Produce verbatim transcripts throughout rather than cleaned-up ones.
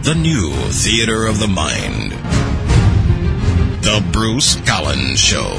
the new theater of the mind. The Bruce Collins Show.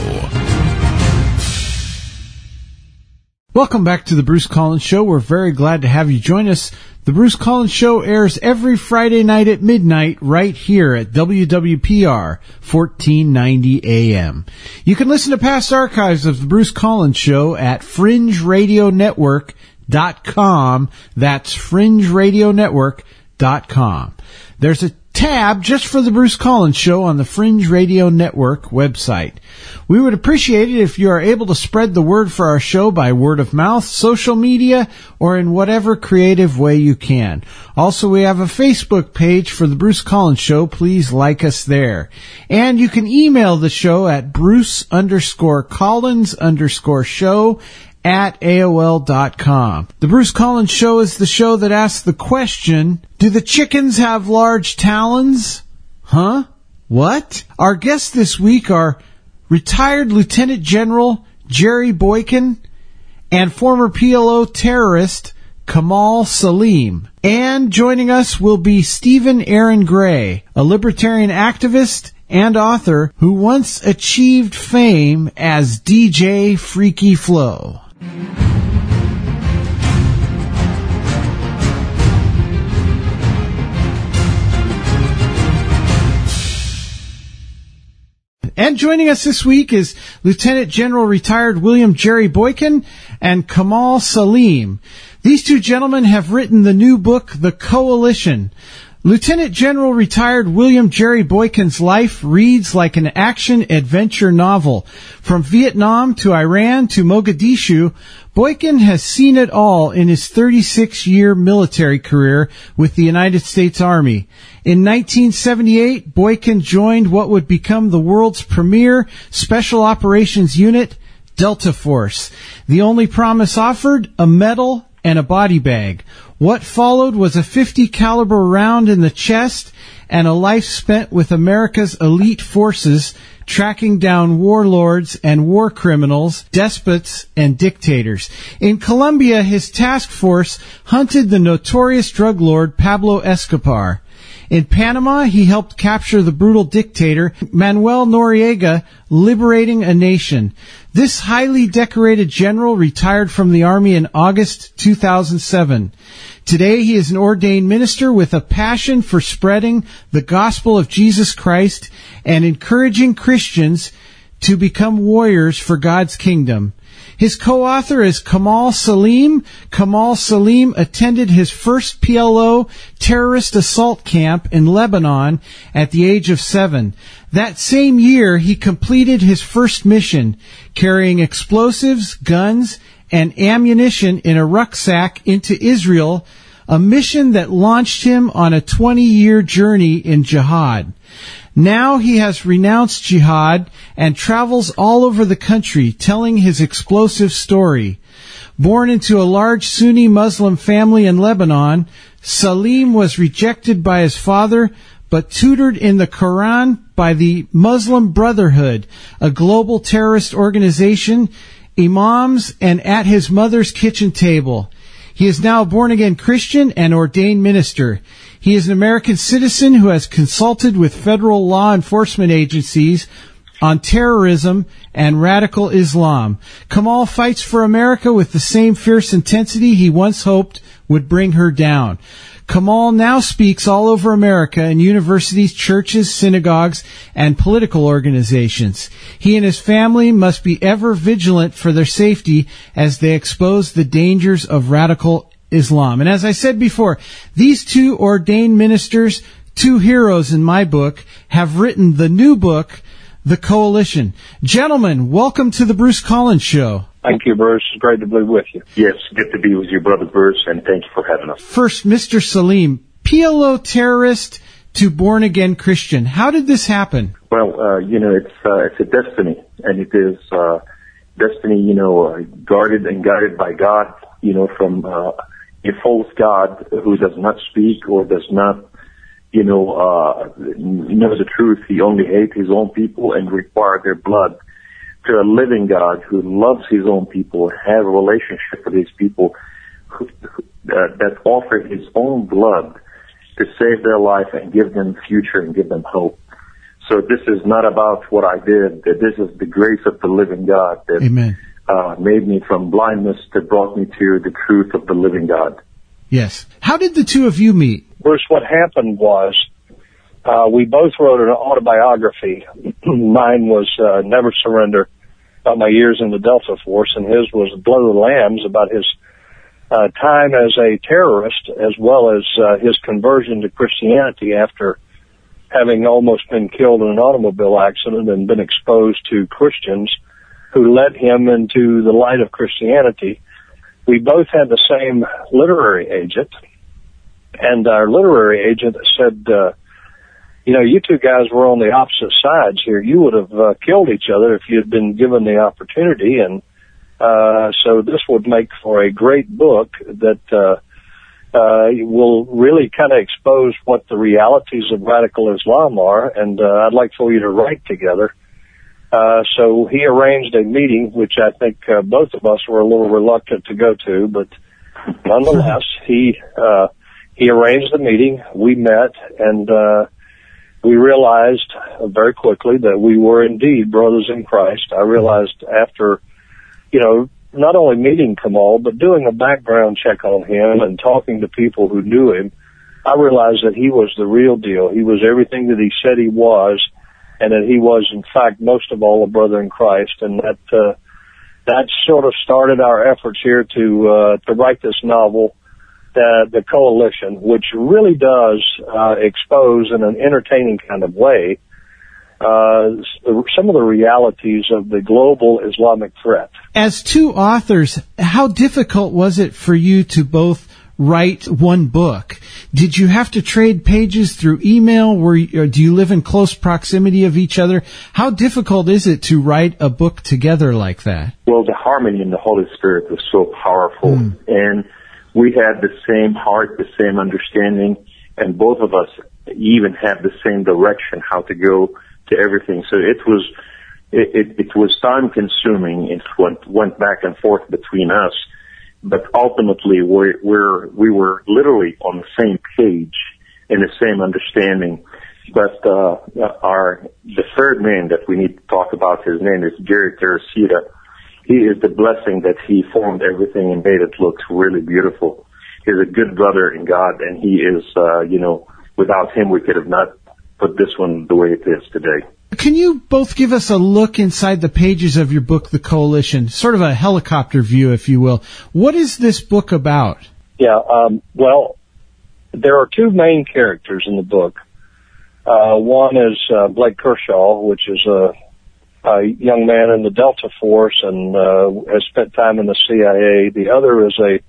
Welcome back to the Bruce Collins Show. We're very glad to have you join us. The Bruce Collins Show airs every Friday night at midnight right here at W W P R fourteen ninety A M. You can listen to past archives of the Bruce Collins Show at fringe radio network dot com. That's fringe radio network dot com. There's a tab just for the Bruce Collins Show on the Fringe Radio Network website. We would appreciate it if you are able to spread the word for our show by word of mouth, social media, or in whatever creative way you can. Also, we have a Facebook page for the Bruce Collins Show. Please like us there. And you can email the show at Bruce underscore Collins underscore show at A O L dot com. The Bruce Collins Show is the show that asks the question, do the chickens have large talons? Huh? What? Our guests this week are retired Lieutenant General Jerry Boykin and former P L O terrorist Kamal Salim. And joining us will be Stephen Aaron Gray, a libertarian activist and author who once achieved fame as D J Freaky Flow. And joining us this week is Lieutenant General retired William Jerry Boykin and Kamal Salim. These two gentlemen have written the new book, The Coalition. Lieutenant General retired William Jerry Boykin's life reads like an action-adventure novel. From Vietnam to Iran to Mogadishu, Boykin has seen it all in his thirty-six year military career with the United States Army. In nineteen seventy-eight, Boykin joined what would become the world's premier special operations unit, Delta Force. The only promise offered, a medal and a body bag. What followed was a fifty caliber round in the chest and a life spent with America's elite forces tracking down warlords and war criminals, despots, and dictators. In Colombia, his task force hunted the notorious drug lord Pablo Escobar. In Panama, he helped capture the brutal dictator Manuel Noriega, liberating a nation. This highly decorated general retired from the Army in August two thousand seven. Today, he is an ordained minister with a passion for spreading the gospel of Jesus Christ and encouraging Christians to become warriors for God's kingdom. His co-author is Kamal Salim. Kamal Salim attended his first P L O terrorist assault camp in Lebanon at the age of seven. That same year, he completed his first mission, carrying explosives, guns, and ammunition in a rucksack into Israel, a mission that launched him on a twenty year journey in jihad. Now he has renounced jihad and travels all over the country telling his explosive story. Born into a large Sunni Muslim family in Lebanon, Salim was rejected by his father, but tutored in the Quran by the Muslim Brotherhood, a global terrorist organization, imams, and at his mother's kitchen table. He is now a born-again Christian and ordained minister. He is an American citizen who has consulted with federal law enforcement agencies on terrorism and radical Islam. Kamal fights for America with the same fierce intensity he once hoped would bring her down. Kamal now speaks all over America in universities, churches, synagogues, and political organizations. He and his family must be ever vigilant for their safety as they expose the dangers of radical Islam. And as I said before, these two ordained ministers, two heroes in my book, have written the new book, The Coalition. Gentlemen, welcome to the Bruce Collins Show. Thank you, Bruce. It's great to be with you. Yes, good to be with you, Brother Bruce, and thank you for having us. First, Mister Salim, P L O terrorist to born-again Christian. How did this happen? Well, uh, you know, it's uh, it's a destiny, and it is uh, destiny, you know, uh, guarded and guided by God, you know, from uh, a false God who does not speak or does not, you know, uh, know the truth. He only hates his own people and requires their blood, to a living God who loves his own people, have a relationship with his people, who, who, uh, that offer his own blood to save their life and give them future and give them hope. So this is not about what I did. That this is the grace of the living God that Amen. Uh, made me from blindness that brought me to the truth of the living God. Yes. How did the two of you meet? Bruce, what happened was uh, we both wrote an autobiography. Mine was uh, Never Surrender, about my years in the Delta Force, and his was Blood of the Lambs, about his uh, time as a terrorist, as well as uh, his conversion to Christianity after having almost been killed in an automobile accident and been exposed to Christians who led him into the light of Christianity. We both had the same literary agent, and our literary agent said, uh, you know, you two guys were on the opposite sides here. You would have uh, killed each other if you had been given the opportunity, and uh, so this would make for a great book that uh, uh, will really kind of expose what the realities of radical Islam are, and uh, I'd like for you to write together. Uh, so he arranged a meeting, which I think uh, both of us were a little reluctant to go to, but nonetheless, he uh, he arranged the meeting. We met, and uh, we realized very quickly that we were indeed brothers in Christ. I realized after, you know, not only meeting Kamal, but doing a background check on him and talking to people who knew him, I realized that he was the real deal. He was everything that he said he was, and that he was, in fact, most of all, a brother in Christ. And that uh, that sort of started our efforts here to uh, to write this novel, the, the Coalition, which really does uh, expose in an entertaining kind of way uh, some of the realities of the global Islamic threat. As two authors, how difficult was it for you to both write one book? Did you have to trade pages through email? Were you, or do you live in close proximity of each other? How difficult is it to write a book together like that? Well, the harmony in the Holy Spirit was so powerful, mm. and we had the same heart, the same understanding, and both of us even had the same direction how to go to everything. So it was it, it, it was time consuming. It went went back and forth between us. But ultimately, we're, we're, we were literally on the same page and the same understanding. But uh, our the third man that we need to talk about, his name is Gary Teresita. He is the blessing that he formed everything and made it look really beautiful. He's a good brother in God, and he is, uh, you know, without him, we could have not put this one the way it is today. Can you both give us a look inside the pages of your book, The Coalition, sort of a helicopter view, if you will? What is this book about? Yeah, um, well, there are two main characters in the book. Uh, one is uh, Blake Kershaw, which is a, a young man in the Delta Force and uh, has spent time in the C I A. The other is a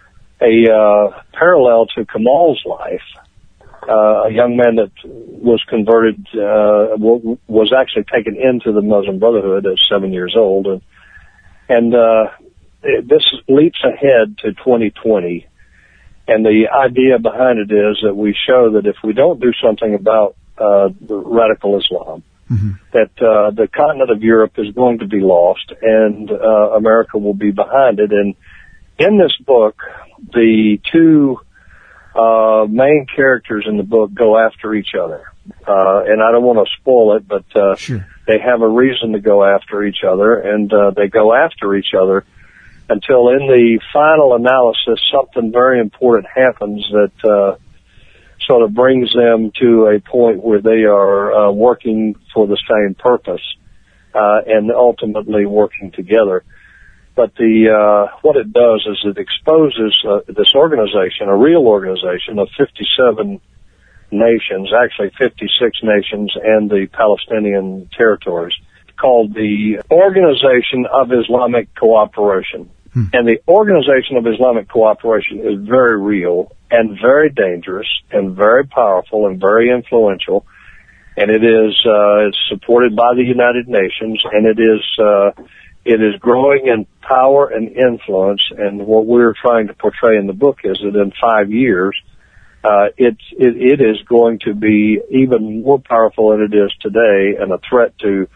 a uh, parallel to Kamal's life. Uh, a young man that was converted, uh, w- was actually taken into the Muslim Brotherhood at seven years old. And, and, uh, it, this leaps ahead to twenty twenty. And the idea behind it is that we show that if we don't do something about, uh, the radical Islam, mm-hmm. that, uh, the continent of Europe is going to be lost and, uh, America will be behind it. And in this book, the two, Uh, main characters in the book go after each other. Uh, and I don't want to spoil it, but, uh, sure. they have a reason to go after each other, and, uh, they go after each other until in the final analysis, something very important happens that, uh, sort of brings them to a point where they are, uh, working for the same purpose, uh, and ultimately working together. But the uh, what it does is it exposes uh, this organization, a real organization of fifty-seven nations, actually fifty-six nations, and the Palestinian territories, called the Organization of Islamic Cooperation. Hmm. And the Organization of Islamic Cooperation is very real and very dangerous and very powerful and very influential. And it is uh, it's supported by the United Nations, and it is uh, it is growing in power and influence. And what we're trying to portray in the book is that in five years, uh, it's, it, it is going to be even more powerful than it is today, and a threat to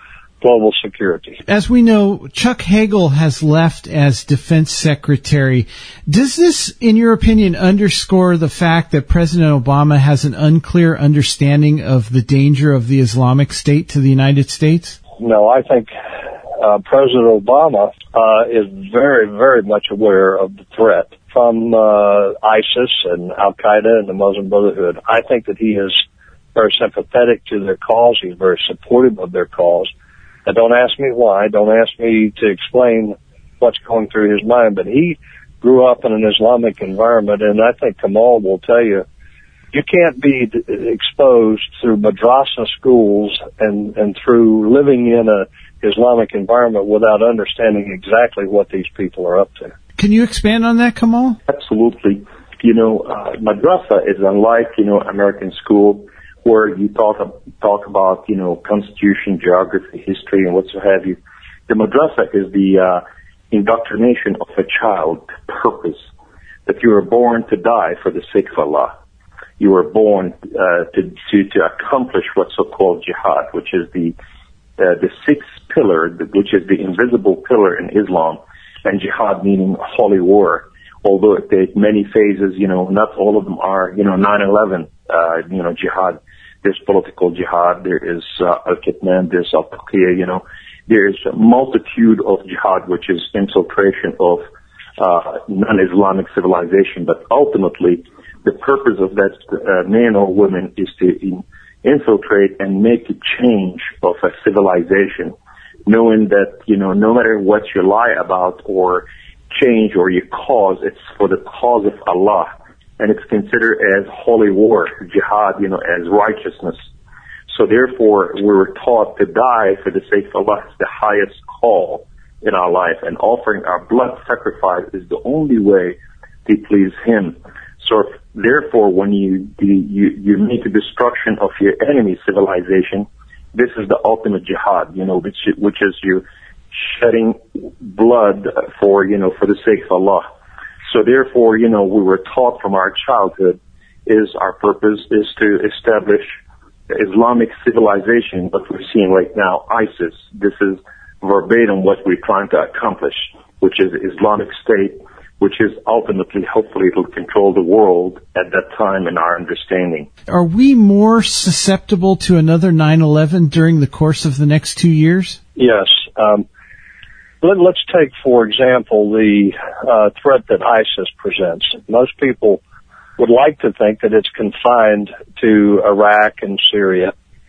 global security. As we know, Chuck Hagel has left as Defense Secretary. Does this, in your opinion, underscore the fact that President Obama has an unclear understanding of the danger of the Islamic State to the United States? No, I think uh, President Obama uh, is very, very much aware of the threat from uh, ISIS and Al-Qaeda and the Muslim Brotherhood. I think that he is very sympathetic to their cause. He's very supportive of their cause. And don't ask me why. Don't ask me to explain what's going through his mind. But he grew up in an Islamic environment, and I think Kamal will tell you, you can't be d- exposed through madrasa schools and, and through living in a Islamic environment without understanding exactly what these people are up to. Can you expand on that, Kamal? Absolutely. You know, uh, madrasa is unlike, you know, American school where you talk, talk about, you know, constitution, geography, history, and what so have you. The madrasa is the uh, indoctrination of a child purpose, that you were born to die for the sake of Allah. You were born uh, to, to to accomplish what's so-called jihad, which is the uh, the sixth pillar, which is the invisible pillar in Islam, and jihad meaning holy war. Although it takes many phases, you know, not all of them are, you know, nine eleven, uh, you know, jihad. There's political jihad, there is uh, al-Kitman, there's al-Taqiyya, you know. There's a multitude of jihad, which is infiltration of uh, non-Islamic civilization, but ultimately the purpose of that uh, man or woman is to in, infiltrate and make a change of a civilization, knowing that, you know, no matter what you lie about or change or you cause, it's for the cause of Allah. And it's considered as holy war, jihad, you know, as righteousness. So therefore, we were taught to die for the sake of Allah is the highest call in our life. And offering our blood sacrifice is the only way to please Him. So if, therefore, when you, you you make the destruction of your enemy civilization, this is the ultimate jihad, you know, which which is you shedding blood for, you know, for the sake of Allah. So therefore, you know, we were taught from our childhood is our purpose is to establish Islamic civilization, but we're seeing right now ISIS. This is verbatim what we're trying to accomplish, which is Islamic State, which is ultimately, hopefully, it'll control the world at that time in our understanding. Are we more susceptible to another nine eleven during the course of the next two years? Yes. Um, let, let's take, for example, the uh, threat that ISIS presents. Most people would like to think that it's confined to Iraq and Syria.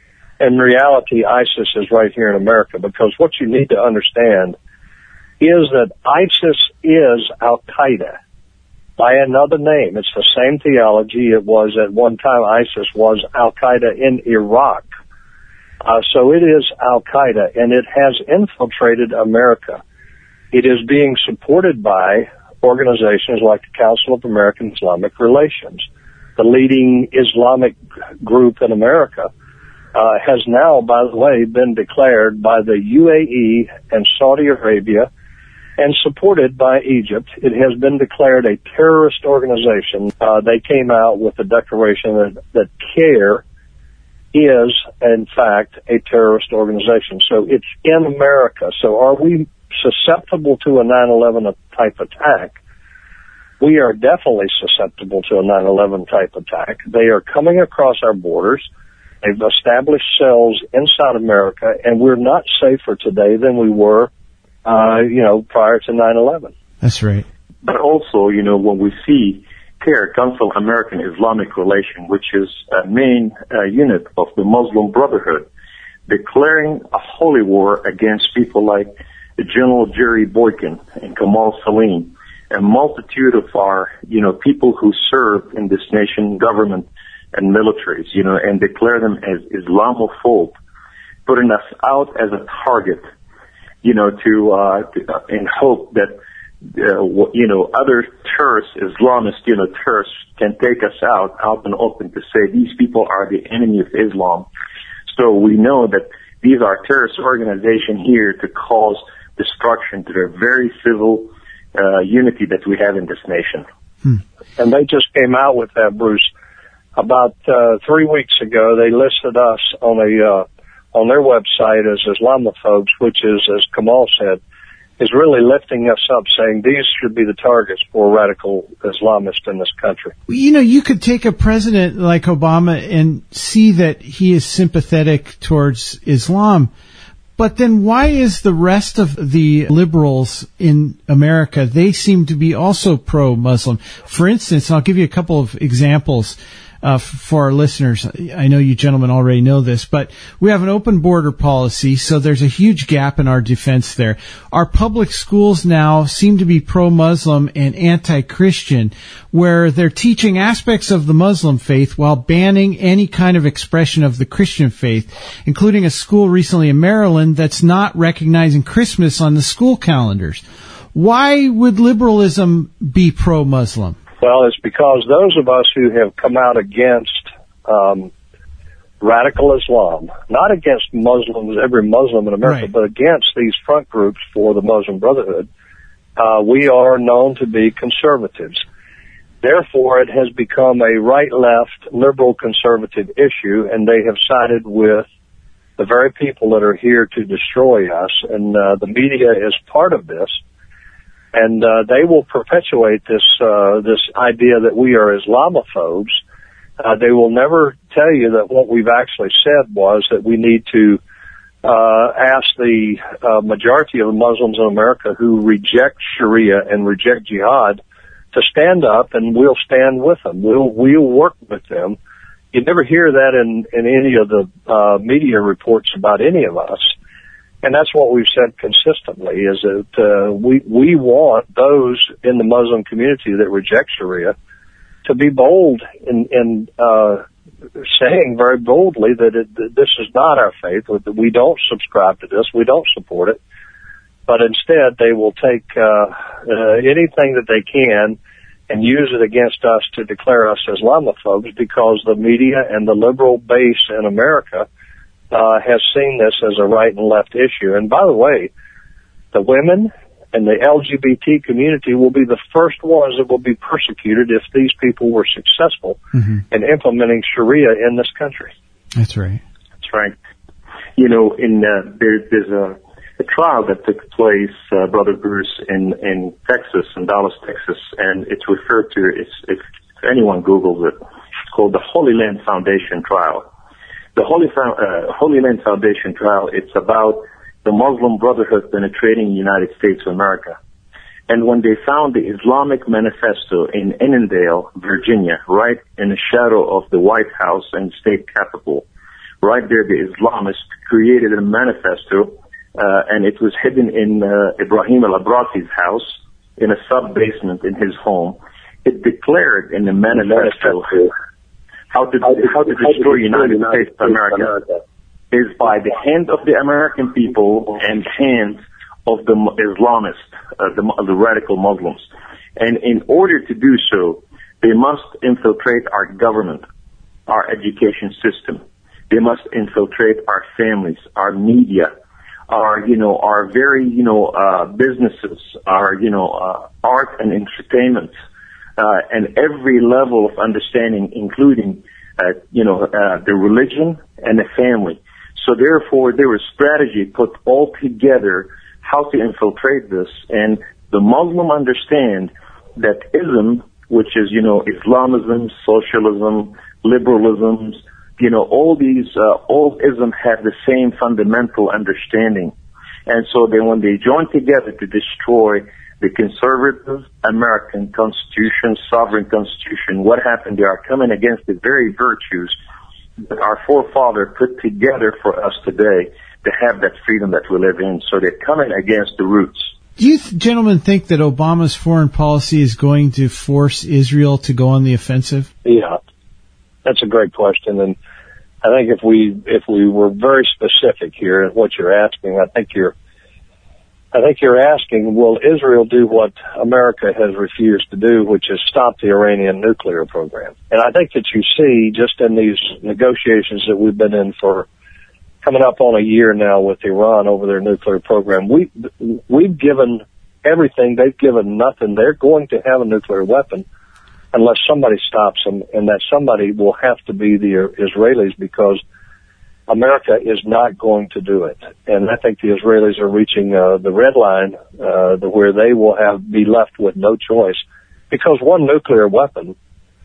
In reality, ISIS is right here in America, because what you need to understand is that ISIS is Al-Qaeda by another name. It's the same theology it was at one time. ISIS was Al-Qaeda in Iraq. Uh, so it is Al-Qaeda, and it has infiltrated America. It is being supported by organizations like the Council of American Islamic Relations. The leading Islamic group in America uh, has now, by the way, been declared by the U A E and Saudi Arabia and supported by Egypt. It has been declared a terrorist organization. Uh, they came out with a declaration that, that CARE is, in fact, a terrorist organization. So it's in America. So are we susceptible to a nine eleven type attack? We are definitely susceptible to a nine eleven type attack. They are coming across our borders. They've established cells inside America, and we're not safer today than we were Uh, you know, prior to nine eleven. That's right. But also, you know, when we see CARE, Council of American Islamic Relations, which is a main uh, unit of the Muslim Brotherhood, declaring a holy war against people like General Jerry Boykin and Kamal Salim, a multitude of our, you know, people who serve in this nation, government and militaries, you know, and declare them as Islamophobe, putting us out as a target, you know, to, uh, to uh, in hope that, uh, you know, other terrorists, Islamists, you know, terrorists can take us out, out and open to say these people are the enemy of Islam. So we know that these are terrorist organizations here to cause destruction to the very civil uh, unity that we have in this nation. Hmm. And they just came out with that, Bruce. About uh, three weeks ago, they listed us on a uh, on their website as Islamophobes, which is, as Kamal said, is really lifting us up, saying these should be the targets for radical Islamists in this country. You know, you could take a president like Obama and see that he is sympathetic towards Islam, but then why is the rest of the liberals in America, they seem to be also pro-Muslim? For instance, I'll give you a couple of examples uh, for our listeners. I know you gentlemen already know this, but we have an open border policy, so there's a huge gap in our defense there. Our public schools now seem to be pro-Muslim and anti-Christian, where they're teaching aspects of the Muslim faith while banning any kind of expression of the Christian faith, including a school recently in Maryland that's not recognizing Christmas on the school calendars. Why would liberalism be pro-Muslim? Well, it's because those of us who have come out against um, radical Islam, not against Muslims, every Muslim in America, right, but against these front groups for the Muslim Brotherhood, uh, we are known to be conservatives. Therefore, it has become a right-left, liberal-conservative issue, and they have sided with the very people that are here to destroy us, and uh, the media is part of this. And uh, they will perpetuate this uh, this idea that we are Islamophobes. Uh, they will never tell you that what we've actually said was that we need to uh, ask the uh, majority of the Muslims in America who reject Sharia and reject jihad to stand up, and we'll stand with them. We'll we'll work with them. You never hear that in in any of the uh, media reports about any of us. And that's what we've said consistently, is that uh, we we want those in the Muslim community that reject Sharia to be bold in, in uh, saying very boldly that, it, that this is not our faith, that we don't subscribe to this, we don't support it, but instead they will take uh, uh, anything that they can and use it against us to declare us Islamophobes, because the media and the liberal base in America Uh, has seen this as a right and left issue. And by the way, the women and the L G B T community will be the first ones that will be persecuted if these people were successful mm-hmm. in implementing Sharia in this country. That's right. That's right. You know, in uh, there, there's a, a trial that took place, uh, Brother Bruce, in, in Texas, in Dallas, Texas, and it's referred to, it's, if anyone Googles it, it's called the Holy Land Foundation trial. The Holy, uh, Holy Land Foundation trial, it's about the Muslim Brotherhood penetrating the United States of America. And when they found the Islamic Manifesto in Annandale, Virginia, right in the shadow of the White House and state capitol, right there the Islamists created a manifesto, uh, and it was hidden in uh, Ibrahim al-Abrasi's house in a sub-basement in his home. It declared in the manifesto how to, how to destroy the United States of America is by the hand of the American people and hands of the Islamists, uh, the, the radical Muslims. And in order to do so, they must infiltrate our government, our education system. They must infiltrate our families, our media, our, you know, our very, you know, uh, businesses, our, you know, uh, art and entertainment. Uh, and every level of understanding, including, uh, you know, uh, the religion and the family. So therefore, there was strategy put all together how to infiltrate this. And the Muslim understand that ism, which is, you know, Islamism, socialism, liberalism, you know, all these, uh, all ism have the same fundamental understanding. And so then when they join together to destroy the conservative American Constitution, sovereign Constitution, what happened? They are coming against the very virtues that our forefather put together for us today to have that freedom that we live in. So they're coming against the roots. Do you th- gentlemen think that Obama's foreign policy is going to force Israel to go on the offensive? Yeah, that's a great question. And I think if we, if we were very specific here in what you're asking, I think you're I think you're asking, will Israel do what America has refused to do, which is stop the Iranian nuclear program? And I think that you see just in these negotiations that we've been in for coming up on a year now with Iran over their nuclear program, we, we've given everything. They've given nothing. They're going to have a nuclear weapon unless somebody stops them, and that somebody will have to be the Israelis, because America is not going to do it. And I think the Israelis are reaching uh, the red line uh, where they will have be left with no choice, because one nuclear weapon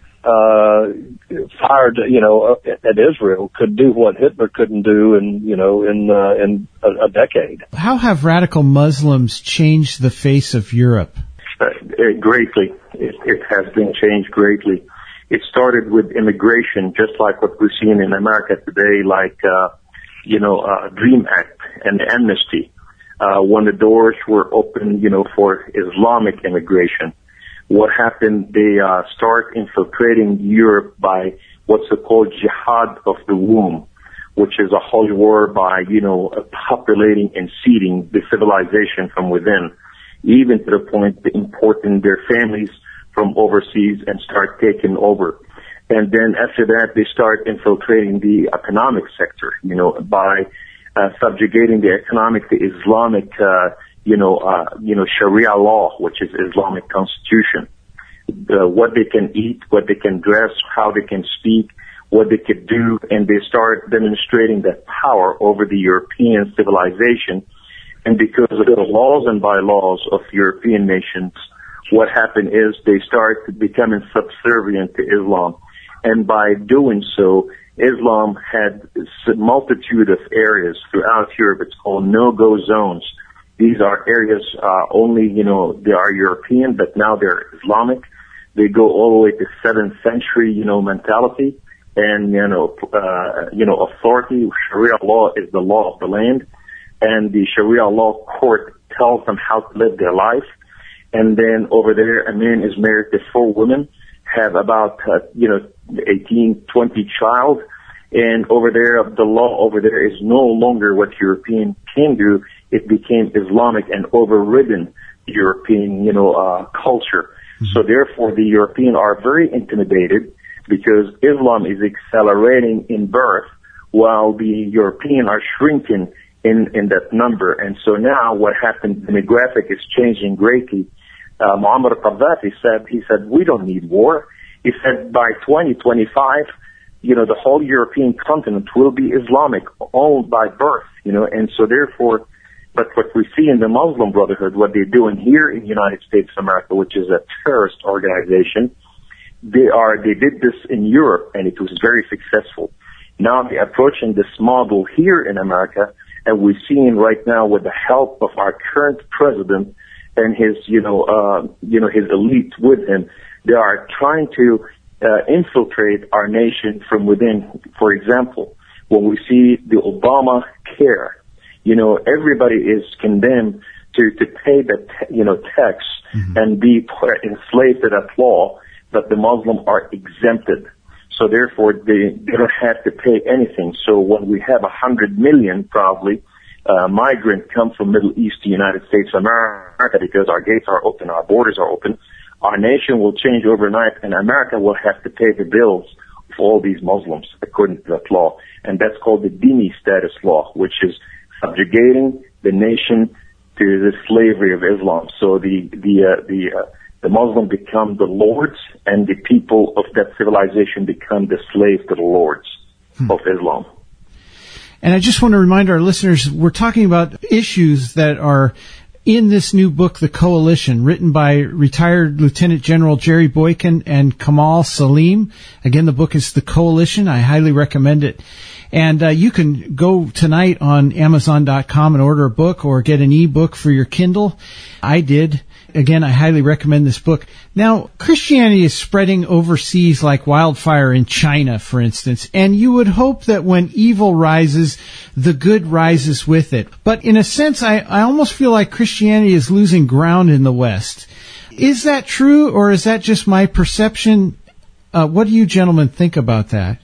uh, fired, you know, at Israel could do what Hitler couldn't do in, you know, in uh, in a, a decade. How have radical Muslims changed the face of Europe? Uh, greatly. It, it has been changed greatly. It started with immigration, just like what we're seeing in America today, like, uh, you know, uh, DREAM Act and amnesty. Uh, when the doors were open, you know, for Islamic immigration, what happened, they, uh, start infiltrating Europe by what's called jihad of the womb, which is a holy war by, you know, populating and seeding the civilization from within, even to the point of importing their families from overseas and start taking over. And then after that, they start infiltrating the economic sector, you know, by uh, subjugating the economic, the Islamic, uh, you know, uh, you know, Sharia law, which is Islamic constitution. The, what they can eat, what they can dress, how they can speak, what they could do, and they start demonstrating that power over the European civilization. And because of the laws and bylaws of European nations, what happened is they start becoming subservient to Islam. And by doing so, Islam had a multitude of areas throughout Europe. It's called no-go zones. These are areas uh, only, you know, they are European, but now they're Islamic. They go all the way to seventh century, you know, mentality and, you know, uh, you know, authority. Sharia law is the law of the land. And the Sharia law court tells them how to live their life. And then over there, a man is married to four women, have about, uh, you know, eighteen, twenty child. And over there, the law over there is no longer what European can do. It became Islamic and overridden European, you know, uh, culture. Mm-hmm. So therefore, the European are very intimidated because Islam is accelerating in birth while the European are shrinking in, in that number. And so now what happened, the demographic is changing greatly. Uh, Muammar Gaddafi said, he said, we don't need war. He said by twenty twenty-five, you know, the whole European continent will be Islamic, owned by birth, you know, and so therefore, but what we see in the Muslim Brotherhood, what they're doing here in the United States of America, which is a terrorist organization, they are, they did this in Europe and it was very successful. Now they're approaching this model here in America, and we're seeing right now with the help of our current president and his, you know, uh, you know, his elite with him, they are trying to uh, infiltrate our nation from within. For example, when we see the Obama care, you know, everybody is condemned to, to pay the, you know, tax mm-hmm. and be enslaved to that law, but the Muslims are exempted. So therefore, they, they don't have to pay anything. So when we have a hundred million probably uh, migrants come from Middle East to United States of America because our gates are open, our borders are open, our nation will change overnight, and America will have to pay the bills for all these Muslims according to that law. And that's called the Dhimmi status law, which is subjugating the nation to the slavery of Islam. So the the uh, the uh, the Muslims become the lords, and the people of that civilization become the slaves to the lords hmm. of Islam. And I just want to remind our listeners, we're talking about issues that are in this new book, The Coalition, written by retired Lieutenant General Jerry Boykin and Kamal Salim. Again, the book is The Coalition. I highly recommend it. And uh, you can go tonight on Amazon dot com and order a book or get an e-book for your Kindle. I did. Again, I highly recommend this book. Now, Christianity is spreading overseas like wildfire in China, for instance, and you would hope that when evil rises, the good rises with it. But in a sense, I, I almost feel like Christianity is losing ground in the West. Is that true, or is that just my perception? Uh, what do you gentlemen think about that?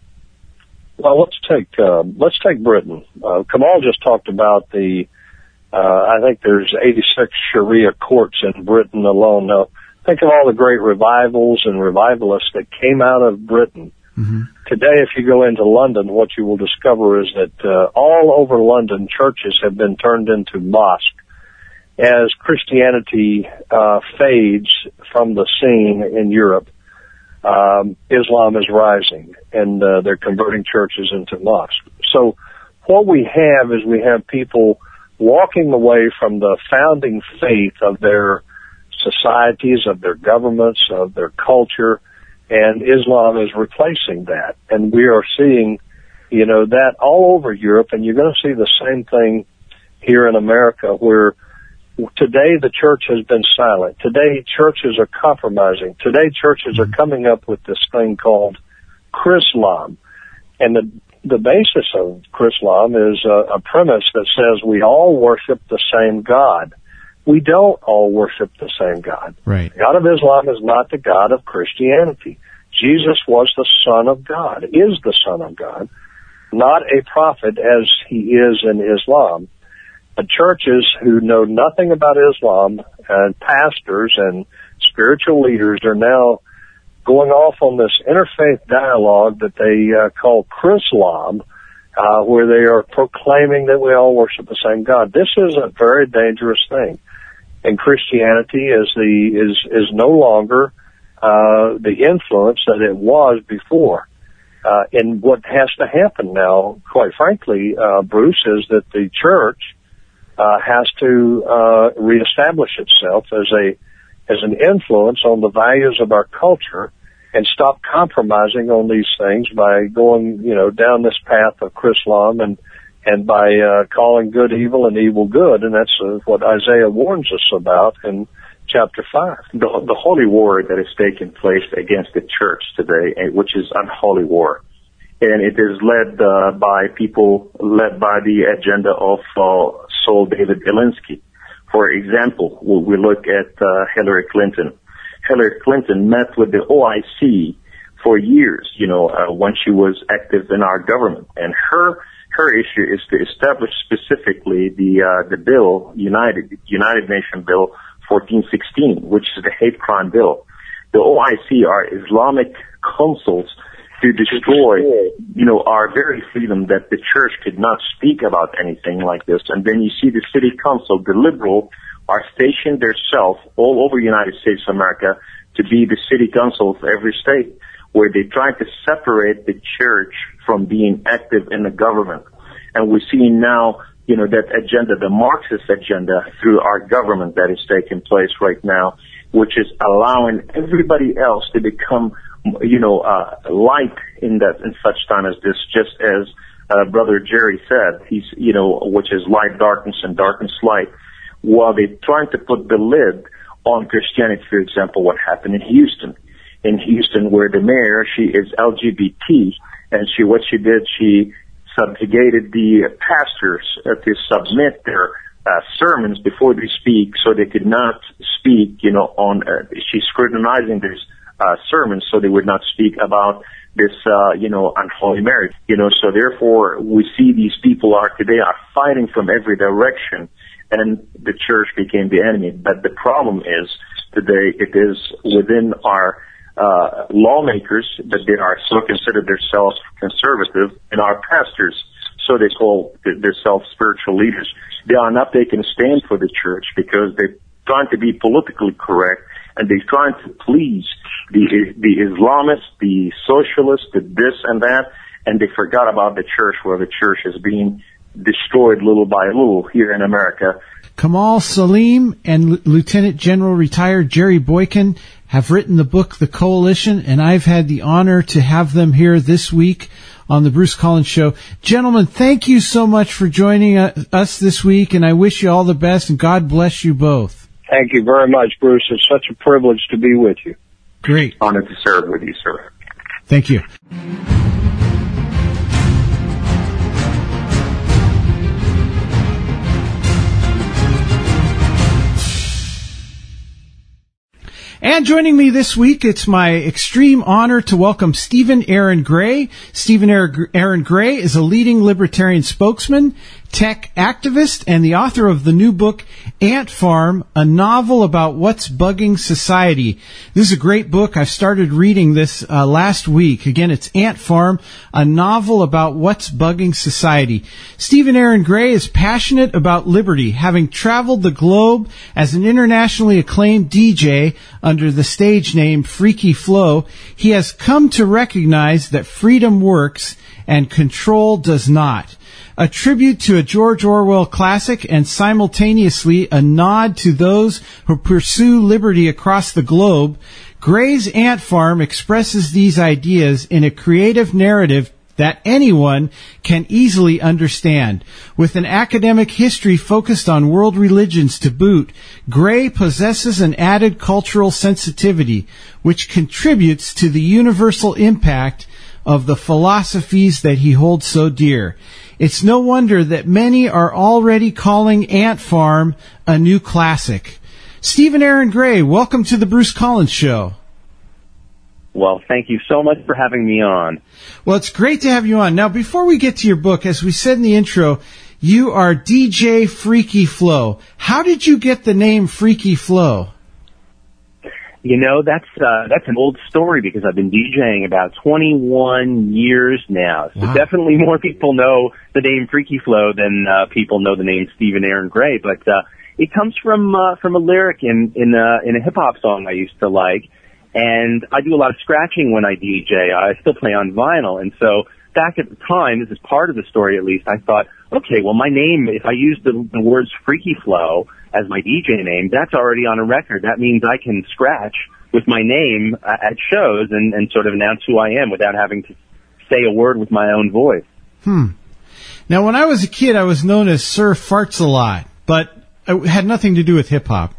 Well, let's take uh, let's take Britain. Uh, Kamal just talked about the. Uh, I think there's eighty-six Sharia courts in Britain alone. Now, think of all the great revivals and revivalists that came out of Britain. Mm-hmm. Today, if you go into London, what you will discover is that uh, all over London, churches have been turned into mosques. As Christianity uh, fades from the scene in Europe, um, Islam is rising, and uh, they're converting churches into mosques. So what we have is we have people walking away from the founding faith of their societies, of their governments, of their culture, and Islam is replacing that. And we are seeing, you know, that all over Europe, and you're going to see the same thing here in America, where today the church has been silent. Today churches are compromising. Today churches are coming up with this thing called Chrislam. And the the basis of Chrislam is a, a premise that says we all worship the same God. We don't all worship the same God. Right. The God of Islam is not the God of Christianity. Jesus was the Son of God, is the Son of God, not a prophet as he is in Islam. But churches who know nothing about Islam and pastors and spiritual leaders are now going off on this interfaith dialogue that they uh, call Chrislam, uh, where they are proclaiming that we all worship the same God. This is a very dangerous thing. And Christianity is the is is no longer uh, the influence that it was before. Uh, and what has to happen now, quite frankly, uh, Bruce, is that the church uh, has to uh, reestablish itself as a as an influence on the values of our culture, and stop compromising on these things by going, you know, down this path of Chrislam and and by uh, calling good evil and evil good, and that's uh, what Isaiah warns us about in chapter five. The, the holy war that is taking place against the church today, which is unholy war, and it is led uh, by people led by the agenda of uh, Saul David Alinsky. For example, we look at uh, Hillary Clinton. Hillary Clinton met with the O I C for years, you know, uh, when she was active in our government, and her her issue is to establish specifically the uh, the bill, United United Nation Bill fourteen sixteen, which is the hate crime bill. The O I C are Islamic councils to destroy, you know, our very freedom that the church could not speak about anything like this. And then you see the city council, the liberal, are stationed themselves all over the United States of America to be the city council of every state, where they try to separate the church from being active in the government. And we're seeing now, you know, that agenda, the Marxist agenda through our government that is taking place right now, which is allowing everybody else to become, you know, uh, light in that, in such time as this, just as, uh, Brother Jerry said, he's, you know, which is light darkness and darkness light, while they're trying to put the lid on Christianity. For example, what happened in Houston. In Houston, where the mayor, she is L G B T, and she, what she did, she subjugated the pastors uh, to submit their uh, sermons before they speak, so they could not speak, you know, on, uh, she's scrutinizing their uh, sermons so they would not speak about this, uh, you know, unholy marriage. You know, so therefore we see these people are today are fighting from every direction, and the church became the enemy. But the problem is today it is within our uh, lawmakers that they are so consider themselves conservative, and our pastors, so they call themselves spiritual leaders. They are not taking a stand for the church because they're trying to be politically correct, and they're trying to please the the Islamists, the socialists, the this and that, and they forgot about the church, where the church is being destroyed little by little here in America. Kamal Salim and L- Lieutenant General retired Jerry Boykin have written the book, The Coalition, and I've had the honor to have them here this week on the Bruce Collins Show. Gentlemen, thank you so much for joining uh, us this week, and I wish you all the best, and God bless you both. Thank you very much, Bruce. It's such a privilege to be with you. Great. Honored to serve with you, sir. Thank you. And joining me this week, it's my extreme honor to welcome Stephen Aaron Gray. Stephen Aaron Gray is a leading libertarian spokesman, tech activist, and the author of the new book, Ant Farm, a novel about what's bugging society. This is a great book. I started reading this uh, last week. Again, it's Ant Farm, a novel about what's bugging society. Stephen Aaron Gray is passionate about liberty, having traveled the globe as an internationally acclaimed D J under the stage name Freaky Flow. He has come to recognize that freedom works and control does not. A tribute to a George Orwell classic and simultaneously a nod to those who pursue liberty across the globe, Gray's Ant Farm expresses these ideas in a creative narrative that anyone can easily understand. With an academic history focused on world religions to boot, Gray possesses an added cultural sensitivity, which contributes to the universal impact of the philosophies that he holds so dear. It's no wonder that many are already calling Ant Farm a new classic. Stephen Aaron Gray, welcome to the Bruce Collins Show. Well, thank you so much for having me on. Well, it's great to have you on. Now, before we get to your book, as we said in the intro, you are D J Freaky Flow. How did you get the name Freaky Flow? You know, that's uh, that's an old story because I've been DJing about twenty-one years now. So wow. Definitely more people know the name Freaky Flow than uh, people know the name Stephen Aaron Gray. But uh, it comes from uh, from a lyric in in a, in a hip hop song I used to like, and I do a lot of scratching when I D J. I still play on vinyl, and so back at the time, this is part of the story at least, I thought, okay, well, my name, if I use the, the words Freaky Flow as my D J name, that's already on a record. That means I can scratch with my name uh, at shows and, and sort of announce who I am without having to say a word with my own voice. Hmm. Now, when I was a kid, I was known as Sir Farts-a-Lot, but it had nothing to do with hip-hop.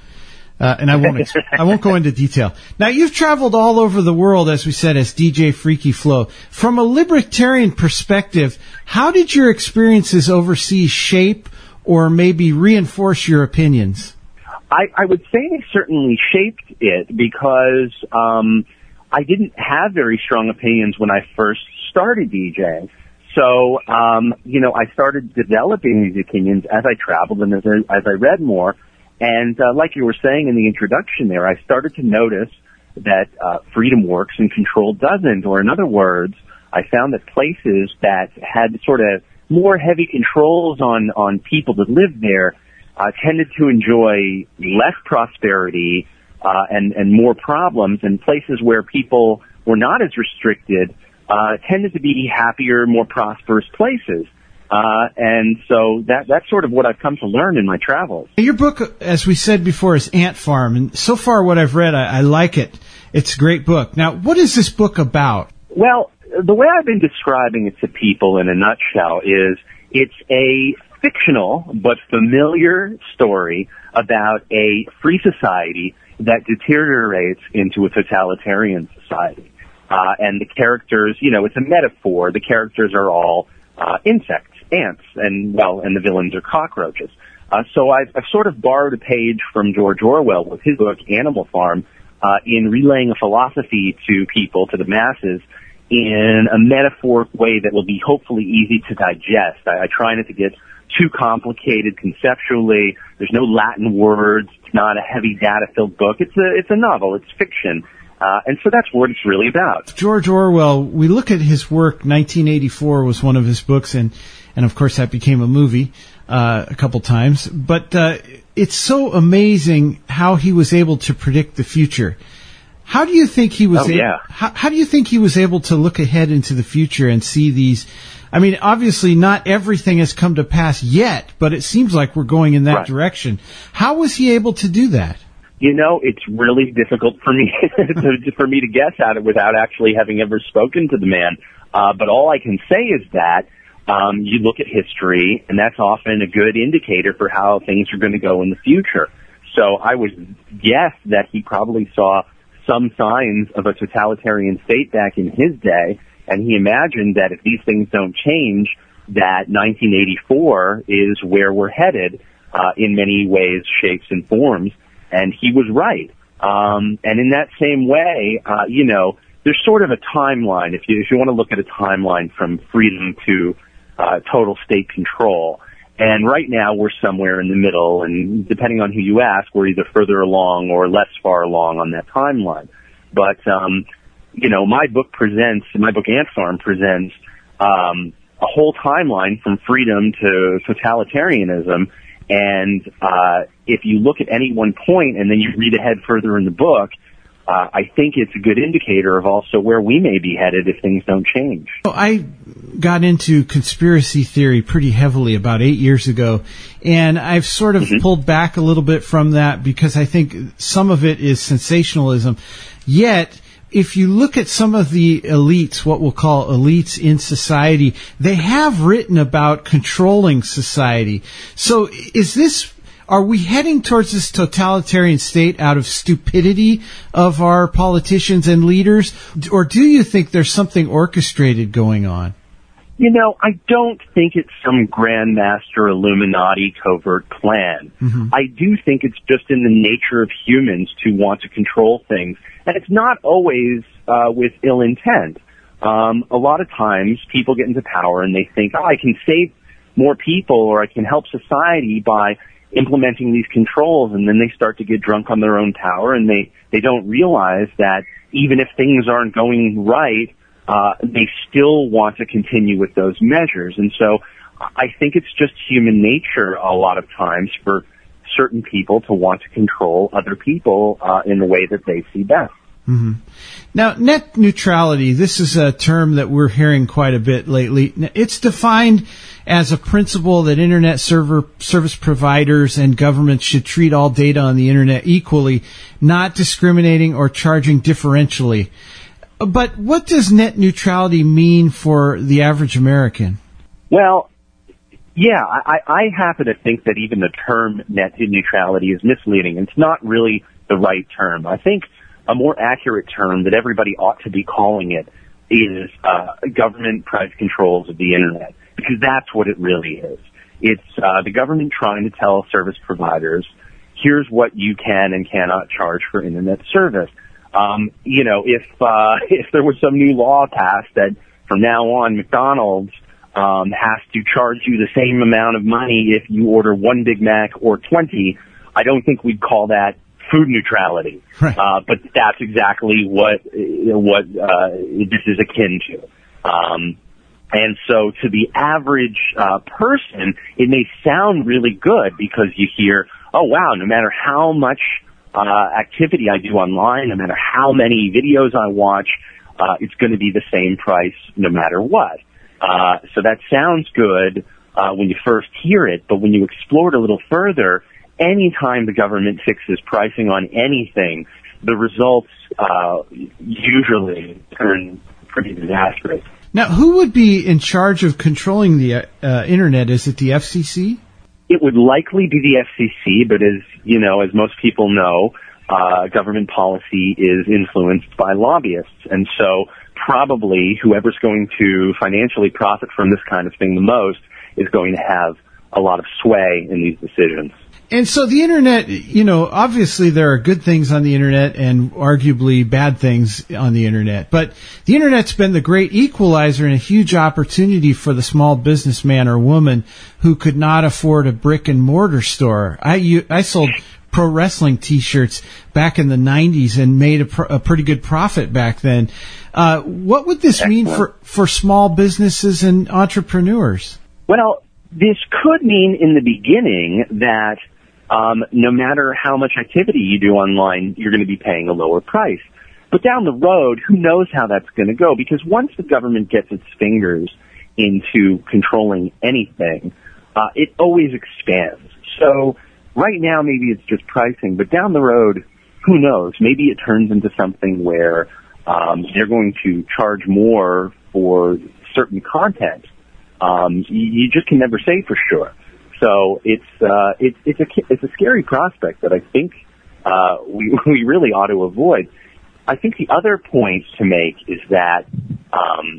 Uh, and I won't, ex- I won't go into detail. Now, you've traveled all over the world, as we said, as D J Freaky Flow. From a libertarian perspective, how did your experiences overseas shape or maybe reinforce your opinions? I, I would say they certainly shaped it because um, I didn't have very strong opinions when I first started DJing. So, um, you know, I started developing these opinions as I traveled and as I, as I read more. And uh, like you were saying in the introduction there, I started to notice that uh, freedom works and control doesn't. Or in other words, I found that places that had sort of more heavy controls on, on people that lived there uh, tended to enjoy less prosperity uh, and, and more problems. And places where people were not as restricted uh, tended to be happier, more prosperous places. Uh, and so that, that's sort of what I've come to learn in my travels. Your book, as we said before, is Ant Farm. And so far what I've read, I, I like it. It's a great book. Now, what is this book about? Well, the way I've been describing it to people in a nutshell is it's a fictional but familiar story about a free society that deteriorates into a totalitarian society. Uh, and the characters, you know, it's a metaphor. The characters are all uh, insects. Ants, and, well, and the villains are cockroaches. Uh, so I've, I've sort of borrowed a page from George Orwell with his book, Animal Farm, uh, in relaying a philosophy to people, to the masses, in a metaphoric way that will be hopefully easy to digest. I, I try not to get too complicated conceptually. There's no Latin words. It's not a heavy data-filled book. It's a, it's a novel. It's fiction. Uh, and so that's what it's really about. George Orwell, we look at his work, nineteen eighty-four was one of his books, and, and of course that became a movie uh, a couple times. But uh, it's so amazing how he was able to predict the future. How do you think he was? Oh, a- yeah. how, how do you think he was able to look ahead into the future and see these? I mean, obviously not everything has come to pass yet, but it seems like we're going in that Right. direction. How was he able to do that? You know, it's really difficult for me to, for me to guess at it without actually having ever spoken to the man. Uh, but all I can say is that um, you look at history, and that's often a good indicator for how things are going to go in the future. So I would guess that he probably saw some signs of a totalitarian state back in his day, and he imagined that if these things don't change, that nineteen eighty-four is where we're headed uh, in many ways, shapes, and forms. And he was right. Um, and in that same way, uh, you know, there's sort of a timeline. If you, if you want to look at a timeline from freedom to, uh, total state control, And right now we're somewhere in the middle, and depending on who you ask, we're either further along or less far along on that timeline. But, um, you know, my book presents, my book Ant Farm presents um, a whole timeline from freedom to totalitarianism. And uh, if you look at any one point and then you read ahead further in the book, Uh, I think it's a good indicator of also where we may be headed if things don't change. I got into conspiracy theory pretty heavily about eight years ago, and I've sort of mm-hmm. pulled back a little bit from that because I think some of it is sensationalism. Yet, if you look at some of the elites, what we'll call elites in society, they have written about controlling society. So is this... Are we heading towards this totalitarian state out of stupidity of our politicians and leaders? Or do you think there's something orchestrated going on? You know, I don't think it's some grandmaster Illuminati covert plan. Mm-hmm. I do think it's just in the nature of humans to want to control things. And it's not always uh, with ill intent. Um, a lot of times people get into power and they think, oh, I can save more people or I can help society by implementing these controls, and then they start to get drunk on their own power, and they, they don't realize that even if things aren't going right, uh, they still want to continue with those measures. And so I think it's just human nature a lot of times for certain people to want to control other people uh, in the way that they see best. Mm-hmm. Now, net neutrality, this is a term that we're hearing quite a bit lately. It's defined as a principle that Internet server service providers and governments should treat all data on the Internet equally, not discriminating or charging differentially. But what does net neutrality mean for the average American? Well, yeah, I, I happen to think that even the term net neutrality is misleading. It's not really the right term. I think a more accurate term that everybody ought to be calling it is uh, government price controls of the Internet, because that's what it really is. It's uh, the government trying to tell service providers, here's what you can and cannot charge for Internet service. Um, you know, if uh, if there was some new law passed that from now on McDonald's um, has to charge you the same amount of money if you order one Big Mac or twenty, I don't think we'd call that food neutrality. Right. Uh, but that's exactly what what uh, this is akin to. Um, and so to the average uh, person, it may sound really good because you hear, oh, wow, no matter how much uh, activity I do online, no matter how many videos I watch, uh, it's going to be the same price no matter what. Uh, so that sounds good uh, when you first hear it, but when you explore it a little further, anytime the government fixes pricing on anything, the results uh, usually turn pretty disastrous. Now, who would be in charge of controlling the uh, Internet? Is it the F C C? It would likely be the F C C, but as you know, as most people know, uh, government policy is influenced by lobbyists, and so probably whoever's going to financially profit from this kind of thing the most is going to have a lot of sway in these decisions. And so the Internet, you know, obviously there are good things on the Internet and arguably bad things on the Internet. But the Internet's been the great equalizer and a huge opportunity for the small businessman or woman who could not afford a brick and mortar store. I, you, I sold pro wrestling T-shirts back in the nineties and made a, pr- a pretty good profit back then. Uh, what would this mean for, for small businesses and entrepreneurs? Well, this could mean in the beginning that Um, no matter how much activity you do online, you're going to be paying a lower price. But down the road, who knows how that's going to go? Because once the government gets its fingers into controlling anything, uh, it always expands. So right now, maybe it's just pricing, but down the road, who knows? Maybe it turns into something where um, they're going to charge more for certain content. Um, you, you just can never say for sure. So it's uh, it's it's a it's a scary prospect that I think uh, we we really ought to avoid. I think the other point to make is that um,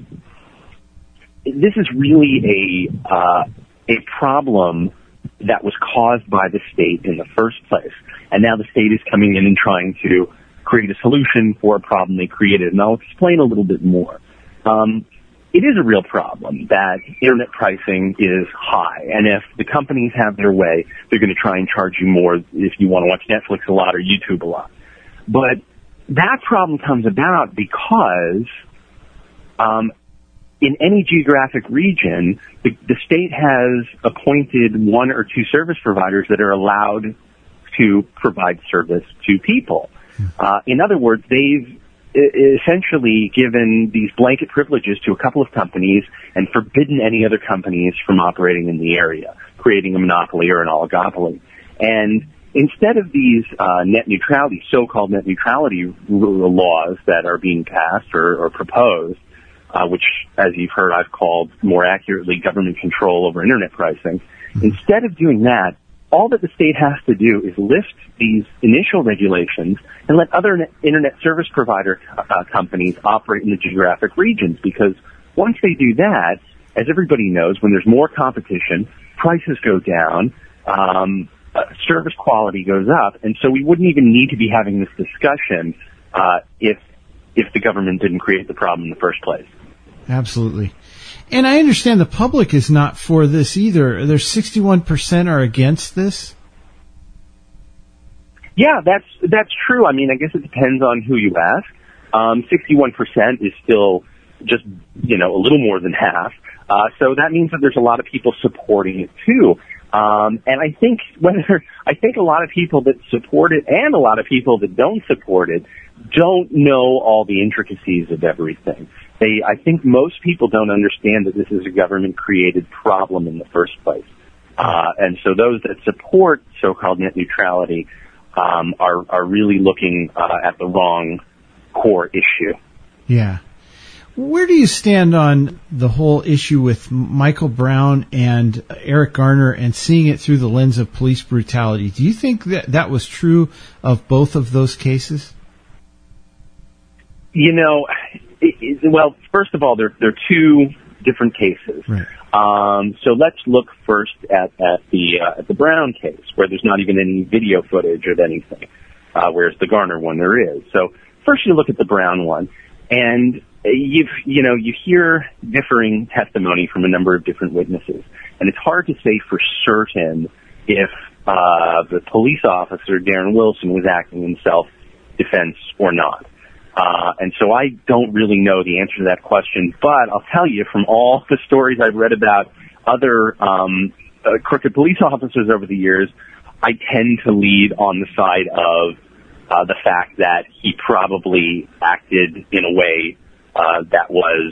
this is really a uh, a problem that was caused by the state in the first place, and now the state is coming in and trying to create a solution for a problem they created. And I'll explain a little bit more. Um, it is a real problem that internet pricing is high. And if the companies have their way, they're going to try and charge you more if you want to watch Netflix a lot or YouTube a lot. But that problem comes about because um, in any geographic region, the, the state has appointed one or two service providers that are allowed to provide service to people. Uh, in other words, they've essentially given these blanket privileges to a couple of companies and forbidden any other companies from operating in the area, creating a monopoly or an oligopoly. And instead of these uh, net neutrality, so-called net neutrality r- laws that are being passed or, or proposed, uh, which, as you've heard, I've called more accurately government control over internet pricing, instead of doing that, all that the state has to do is lift these initial regulations and let other net, internet service provider uh, companies operate in the geographic regions. Because once they do that, as everybody knows, when there's more competition, prices go down, um, uh, service quality goes up, and so we wouldn't even need to be having this discussion uh, if if the government didn't create the problem in the first place. Absolutely. And I understand the public is not for this either. There's sixty-one percent are against this. Yeah, that's that's true. I mean, I guess it depends on who you ask. Um, sixty-one percent is still just, you know, a little more than half. Uh, so that means that there's a lot of people supporting it too. Um, and I think whether I think a lot of people that support it and a lot of people that don't support it don't know all the intricacies of everything. They, I think most people don't understand that this is a government-created problem in the first place. Uh, and so those that support so-called net neutrality um, are, are really looking uh, at the wrong core issue. Yeah. Where do you stand on the whole issue with Michael Brown and Eric Garner and seeing it through the lens of police brutality? Do you think that that was true of both of those cases? You know, it, it, well, first of all, they're, they're two different cases. Right. Um, so let's look first at, at the uh, at the Brown case, where there's not even any video footage of anything, uh, whereas the Garner one there is. So first you look at the Brown one, and you've, you know, you hear differing testimony from a number of different witnesses, and it's hard to say for certain if uh, the police officer, Darren Wilson, was acting in self-defense or not. Uh, and so I don't really know the answer to that question, but I'll tell you from all the stories I've read about other um, uh, crooked police officers over the years, I tend to lead on the side of uh, the fact that he probably acted in a way uh, that was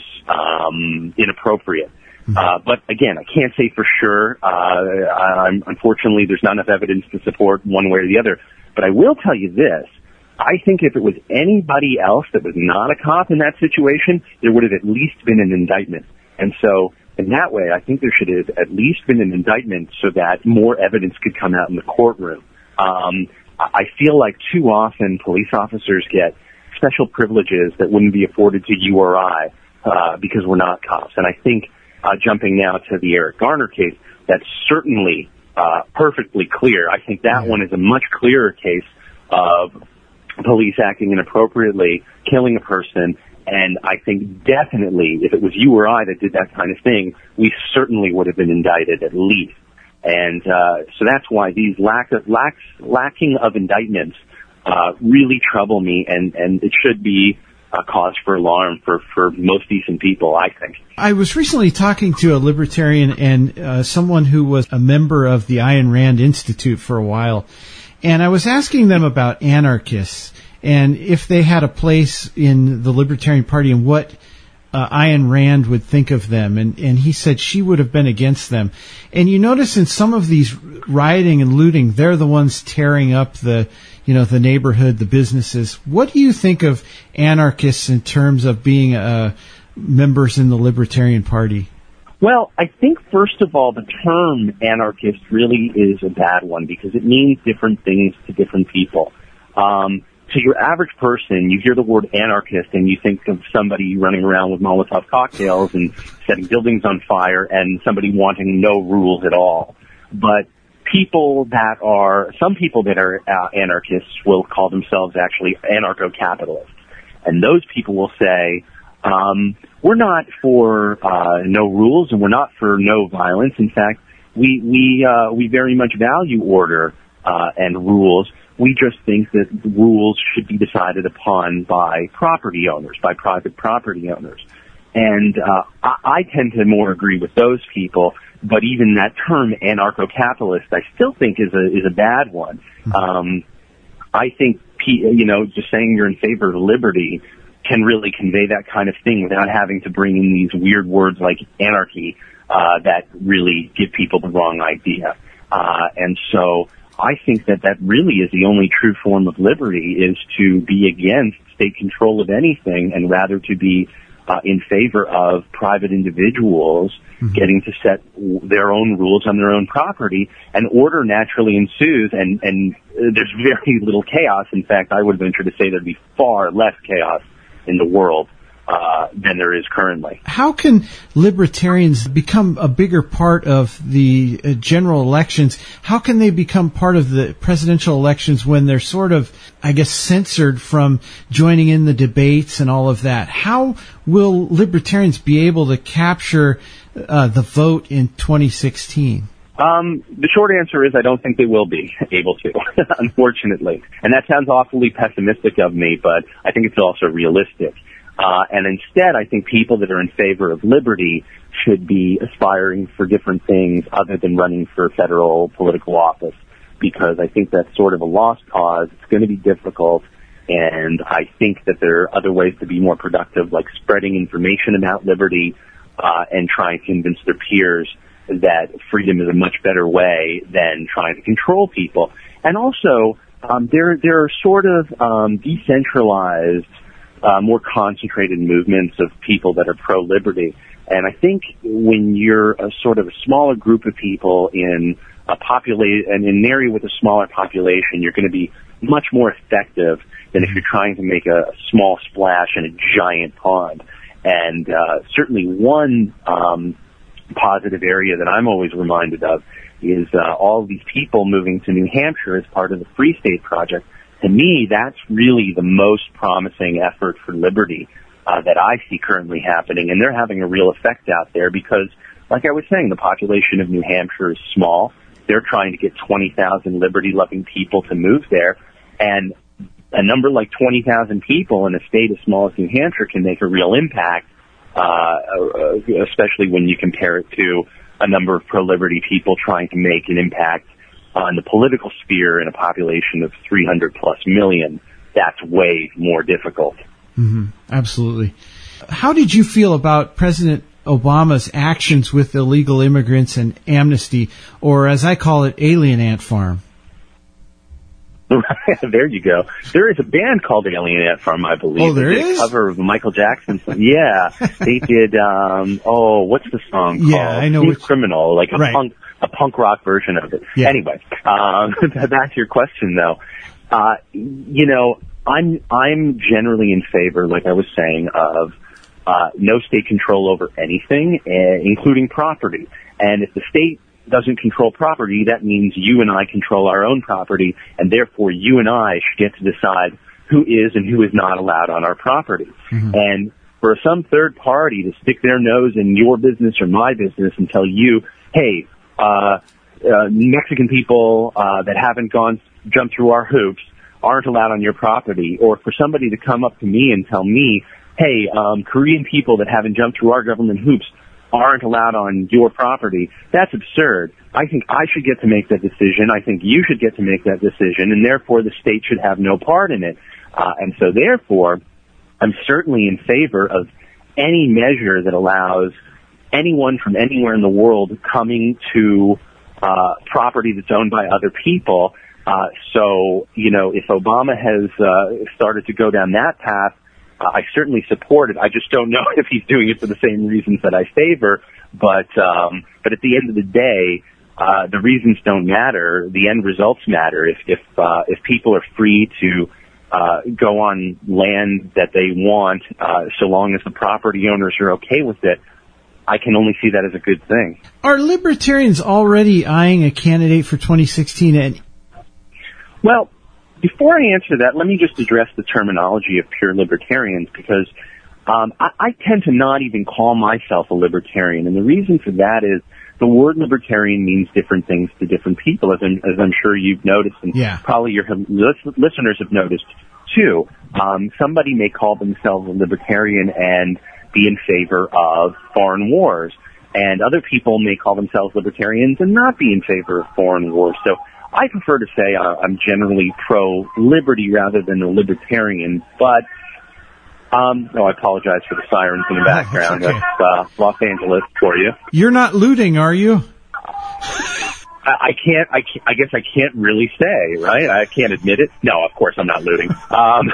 um, inappropriate. Mm-hmm. Uh, but again, I can't say for sure. Uh, I'm, unfortunately, there's not enough evidence to support one way or the other. But I will tell you this. I think if it was anybody else that was not a cop in that situation, there would have at least been an indictment. And so in that way, I think there should have at least been an indictment so that more evidence could come out in the courtroom. Um, I feel like too often police officers get special privileges that wouldn't be afforded to you or I uh, because we're not cops. And I think uh, jumping now to the Eric Garner case, that's certainly uh, perfectly clear. I think that yeah. one is a much clearer case of police acting inappropriately, killing a person, and I think definitely if it was you or I that did that kind of thing, we certainly would have been indicted at least. And uh, so that's why these lack of, lacks, lacking of indictments uh, really trouble me, and, and it should be a cause for alarm for, for most decent people, I think. I was recently talking to a libertarian and uh, someone who was a member of the Ayn Rand Institute for a while, and I was asking them about anarchists and if they had a place in the Libertarian Party and what uh, Ayn Rand would think of them. And, and he said she would have been against them. And you notice in some of these rioting and looting, they're the ones tearing up the, you know, the neighborhood, the businesses. What do you think of anarchists in terms of being uh, members in the Libertarian Party? Well, I think, first of all, the term anarchist really is a bad one because it means different things to different people. Um, to your average person, you hear the word anarchist and you think of somebody running around with Molotov cocktails and setting buildings on fire and somebody wanting no rules at all. But people that are, some people that are uh, anarchists will call themselves actually anarcho-capitalists. And those people will say, Um, we're not for uh, no rules, and we're not for no violence. In fact, we we uh, we very much value order uh, and rules. We just think that rules should be decided upon by property owners, by private property owners. And uh, I, I tend to more agree with those people. But even that term anarcho-capitalist, I still think is a is a bad one. Um, I think you know, just saying you're in favor of liberty can really convey that kind of thing without having to bring in these weird words like anarchy uh, that really give people the wrong idea. Uh, and so I think that that really is the only true form of liberty, is to be against state control of anything and rather to be uh, in favor of private individuals mm-hmm. getting to set their own rules on their own property, and order naturally ensues, and, and there's very little chaos. In fact, I would venture to say there'd be far less chaos in the world uh, than there is currently. How can libertarians become a bigger part of the uh, general elections? How can they become part of the presidential elections when they're sort of, I guess, censored from joining in the debates and all of that? How will libertarians be able to capture uh, the vote in twenty sixteen? Um, the short answer is I don't think they will be able to, unfortunately. And that sounds awfully pessimistic of me, but I think it's also realistic. Uh, and instead, I think people that are in favor of liberty should be aspiring for different things other than running for federal political office, because I think that's sort of a lost cause. It's going to be difficult, and I think that there are other ways to be more productive, like spreading information about liberty uh, and trying to convince their peers that freedom is a much better way than trying to control people. And also, um, there there are sort of um, decentralized, uh, more concentrated movements of people that are pro-liberty. And I think when you're a sort of a smaller group of people in a populate and in an area with a smaller population, you're going to be much more effective than if you're trying to make a small splash in a giant pond. And uh, certainly one um, positive area that I'm always reminded of is uh, all of these people moving to New Hampshire as part of the Free State Project. To me, that's really the most promising effort for liberty uh, that I see currently happening, and they're having a real effect out there because, like I was saying, the population of New Hampshire is small. They're trying to get twenty thousand liberty-loving people to move there, and a number like twenty thousand people in a state as small as New Hampshire can make a real impact, uh, especially when you compare it to a number of pro-liberty people trying to make an impact on the political sphere in a population of three hundred plus million. That's way more difficult. Mm-hmm. Absolutely. How did you feel about President Obama's actions with illegal immigrants and amnesty, or as I call it, Alien Ant Farm? There you go. There is a band called Alien Ant Farm, I believe. Oh, there they did is? a cover of Michael Jackson's. Yeah, they did. Um, oh, what's the song called? Yeah, I know. Smooth Which... Criminal, like a right. punk, a punk rock version of it. Yeah. Anyway, um, back to your question, though. Uh, you know, I'm I'm generally in favor, like I was saying, of uh, no state control over anything, uh, including property. And if the state doesn't control property, that means you and I control our own property, and therefore you and I should get to decide who is and who is not allowed on our property. Mm-hmm. And for some third party to stick their nose in your business or my business and tell you, hey, uh, uh Mexican people uh that haven't gone jumped through our hoops aren't allowed on your property, or for somebody to come up to me and tell me, hey, um Korean people that haven't jumped through our government hoops aren't allowed on your property, that's absurd. I think I should get to make that decision. I think you should get to make that decision, and therefore the state should have no part in it. Uh, and so therefore, I'm certainly in favor of any measure that allows anyone from anywhere in the world coming to uh, property that's owned by other people. Uh, so, you know, if Obama has uh, started to go down that path, Uh, I certainly support it. I just don't know if he's doing it for the same reasons that I favor. But um, but at the end of the day, uh, the reasons don't matter. The end results matter. If if uh, if people are free to uh, go on land that they want, uh, so long as the property owners are okay with it, I can only see that as a good thing. Are libertarians already eyeing a candidate for twenty sixteen? And well, before I answer that, let me just address the terminology of pure libertarians, because Um, I, I tend to not even call myself a libertarian, and the reason for that is the word libertarian means different things to different people, as I'm, as I'm sure you've noticed, and yeah. probably your listeners have noticed too. Um, somebody may call themselves a libertarian and be in favor of foreign wars, and other people may call themselves libertarians and not be in favor of foreign wars. So I prefer to say uh, I'm generally pro-liberty rather than a libertarian, but Um, no, I apologize for the sirens in the background. Oh, okay. That's uh, Los Angeles for you. You're not looting, are you? I, I can't. I can't, I guess I can't really say, right? I can't admit it. No, of course I'm not looting. Um,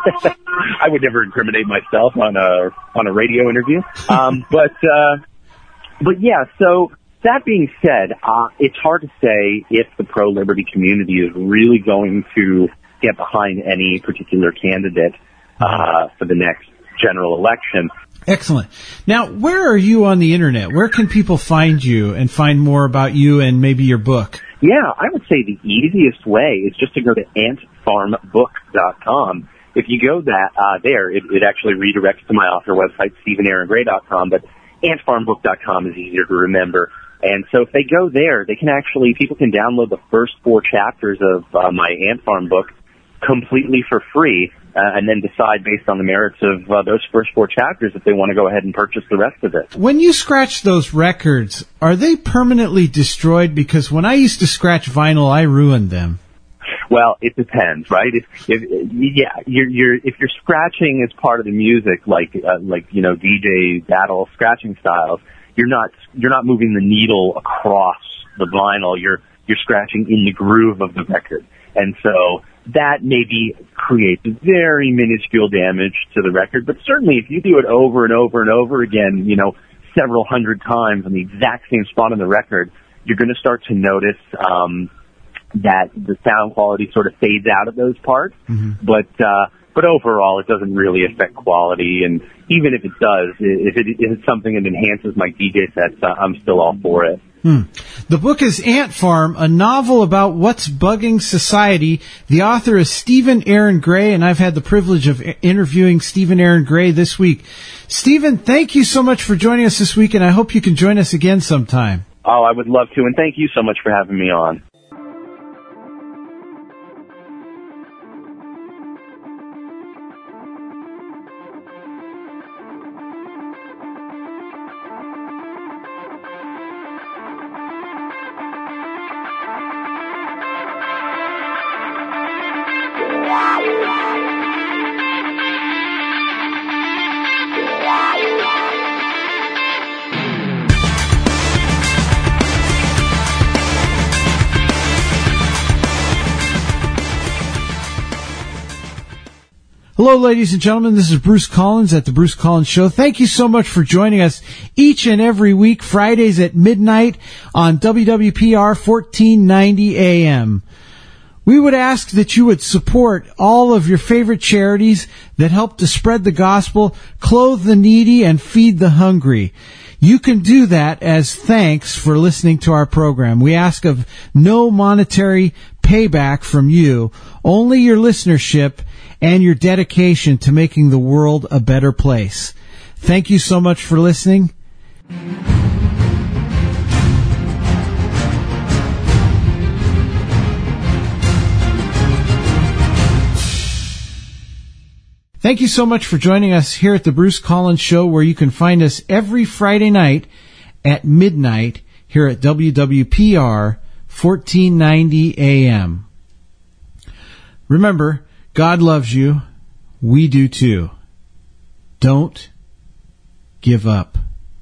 I would never incriminate myself on a on a radio interview. Um, but uh, but yeah. So that being said, uh, it's hard to say if the pro-liberty community is really going to get behind any particular candidate Uh, for the next general election. Excellent. Now, where are you on the internet? Where can people find you and find more about you and maybe your book? Yeah, I would say the easiest way is just to go to ant farm book dot com. If you go that uh, there, it, it actually redirects to my author website, stephen aaron gray dot com, but ant farm book dot com is easier to remember. And so if they go there, they can actually, people can download the first four chapters of uh, my Ant Farm book completely for free, uh, and then decide based on the merits of uh, those first four chapters if they want to go ahead and purchase the rest of it. When you scratch those records, are they permanently destroyed? Because when I used to scratch vinyl, I ruined them. Well, it depends, right? If, if yeah, you're, you're if you're scratching as part of the music, like uh, like you know D J battle scratching styles, you're not you're not moving the needle across the vinyl. You're you're scratching in the groove of the record, and so that maybe creates very minuscule damage to the record. But certainly, if you do it over and over and over again, you know, several hundred times on the exact same spot on the record, you're going to start to notice um, that the sound quality sort of fades out of those parts. Mm-hmm. But uh, but overall, it doesn't really affect quality. And even if it does, if, it, if it's something that enhances my D J sets, uh, I'm still all for it. Hmm. The book is Ant Farm, a novel about what's bugging society. The author is Stephen Aaron Gray, and I've had the privilege of interviewing Stephen Aaron Gray this week. Stephen, thank you so much for joining us this week, and I hope you can join us again sometime. Oh, I would love to, and thank you so much for having me on. Hello, ladies and gentlemen. This is Bruce Collins at The Bruce Collins Show. Thank you so much for joining us each and every week, Fridays at midnight on W W P R fourteen ninety A M. We would ask that you would support all of your favorite charities that help to spread the gospel, clothe the needy, and feed the hungry. You can do that as thanks for listening to our program. We ask of no monetary payback from you, only your listenership and your dedication to making the world a better place. Thank you so much for listening. Thank you so much for joining us here at the Bruce Collins Show, where you can find us every Friday night at midnight here at W W P R fourteen ninety A M. Remember, God loves you. We do too. Don't give up.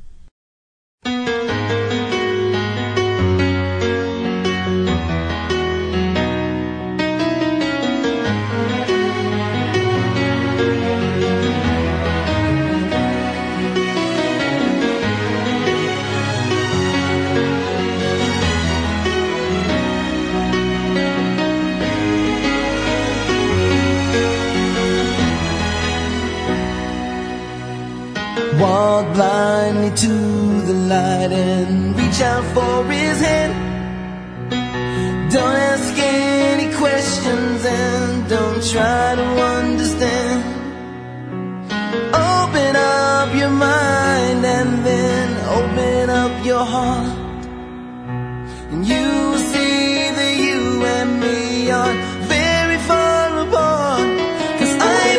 Walk blindly to the light and reach out for his hand. Don't ask any questions and don't try to understand. Open up your heart, and you will see that you and me are very far apart. 'Cause I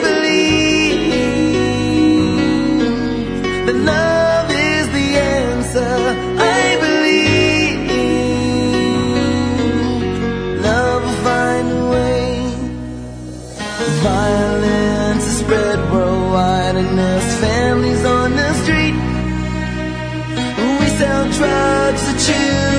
believe that love is the answer. I believe love will find a way. Violence is spread worldwide, and there's families on the street. We sell drugs to children.